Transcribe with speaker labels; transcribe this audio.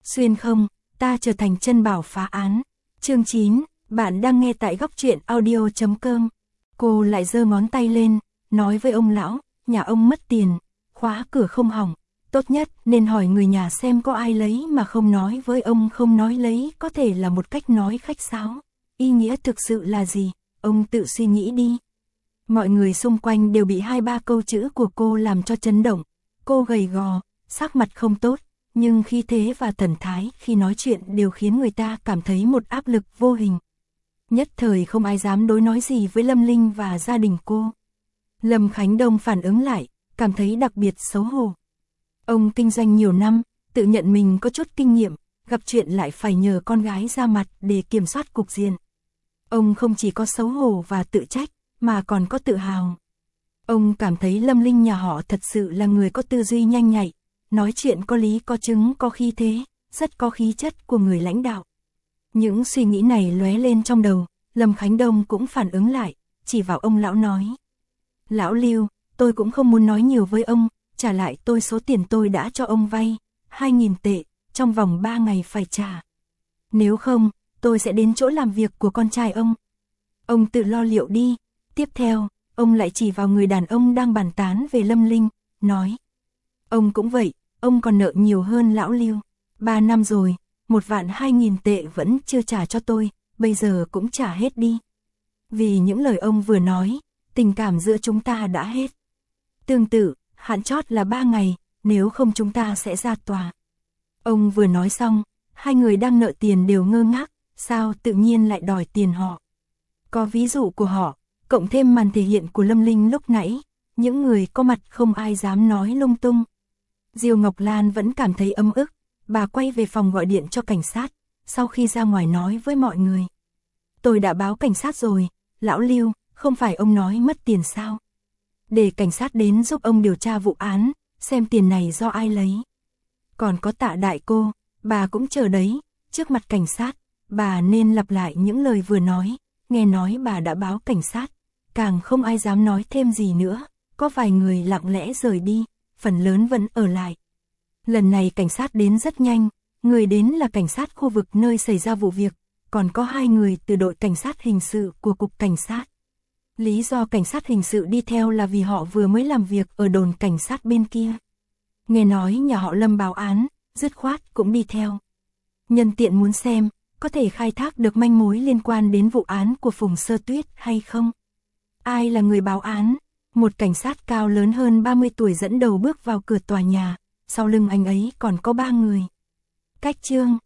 Speaker 1: Xuyên không, ta trở thành chân bảo phá án. Chương 9, bạn đang nghe tại góc truyện audio.com. Cô lại giơ ngón tay lên, nói với ông lão, nhà ông mất tiền, khóa cửa không hỏng. Tốt nhất nên hỏi người nhà xem có ai lấy mà không nói với ông, không nói lấy có thể là một cách nói khách sáo. Ý nghĩa thực sự là gì, ông tự suy nghĩ đi. Mọi người xung quanh đều bị 2-3 câu chữ của cô làm cho chấn động. Cô gầy gò, sắc mặt không tốt, nhưng khí thế và thần thái khi nói chuyện đều khiến người ta cảm thấy một áp lực vô hình. Nhất thời không ai dám đối nói gì với Lâm Linh và gia đình cô. Lâm Khánh Đông phản ứng lại, cảm thấy đặc biệt xấu hổ. Ông kinh doanh nhiều năm, tự nhận mình có chút kinh nghiệm, gặp chuyện lại phải nhờ con gái ra mặt để kiểm soát cục diện. Ông không chỉ có xấu hổ và tự trách, mà còn có tự hào. Ông cảm thấy Lâm Linh nhà họ thật sự là người có tư duy nhanh nhạy, nói chuyện có lý có chứng có khí thế, rất có khí chất của người lãnh đạo. Những suy nghĩ này lóe lên trong đầu, Lâm Khánh Đông cũng phản ứng lại, chỉ vào ông lão nói. Lão Lưu, tôi cũng không muốn nói nhiều với ông, trả lại tôi số tiền tôi đã cho ông vay, 2.000 tệ, trong vòng 3 ngày phải trả. Nếu không, tôi sẽ đến chỗ làm việc của con trai ông. Ông tự lo liệu đi. Tiếp theo, ông lại chỉ vào người đàn ông đang bàn tán về Lâm Linh, nói. Ông cũng vậy, ông còn nợ nhiều hơn lão Lưu. 3 năm rồi, 1.200.000 tệ vẫn chưa trả cho tôi, bây giờ cũng trả hết đi. Vì những lời ông vừa nói, tình cảm giữa chúng ta đã hết. Tương tự, hạn chót là 3 ngày, nếu không chúng ta sẽ ra tòa. Ông vừa nói xong, hai người đang nợ tiền đều ngơ ngác, sao tự nhiên lại đòi tiền họ. Có ví dụ của họ, cộng thêm màn thể hiện của Lâm Linh lúc nãy, những người có mặt không ai dám nói lung tung. Diêu Ngọc Lan vẫn cảm thấy ấm ức, bà quay về phòng gọi điện cho cảnh sát, sau khi ra ngoài nói với mọi người. Tôi đã báo cảnh sát rồi, lão Lưu, không phải ông nói mất tiền sao? Để cảnh sát đến giúp ông điều tra vụ án, xem tiền này do ai lấy. Còn có Tạ đại cô, bà cũng chờ đấy, trước mặt cảnh sát, bà nên lặp lại những lời vừa nói, nghe nói bà đã báo cảnh sát, càng không ai dám nói thêm gì nữa, có vài người lặng lẽ rời đi, phần lớn vẫn ở lại. Lần này cảnh sát đến rất nhanh, người đến là cảnh sát khu vực nơi xảy ra vụ việc, còn có 2 người từ đội cảnh sát hình sự của cục cảnh sát. Lý do cảnh sát hình sự đi theo là vì họ vừa mới làm việc ở đồn cảnh sát bên kia. Nghe nói nhà họ Lâm báo án, dứt khoát cũng đi theo. Nhân tiện muốn xem, có thể khai thác được manh mối liên quan đến vụ án của Phùng Sơ Tuyết hay không? Ai là người báo án? Một cảnh sát cao lớn hơn 30 tuổi dẫn đầu bước vào cửa tòa nhà, sau lưng anh ấy còn có 3 người. Cách chương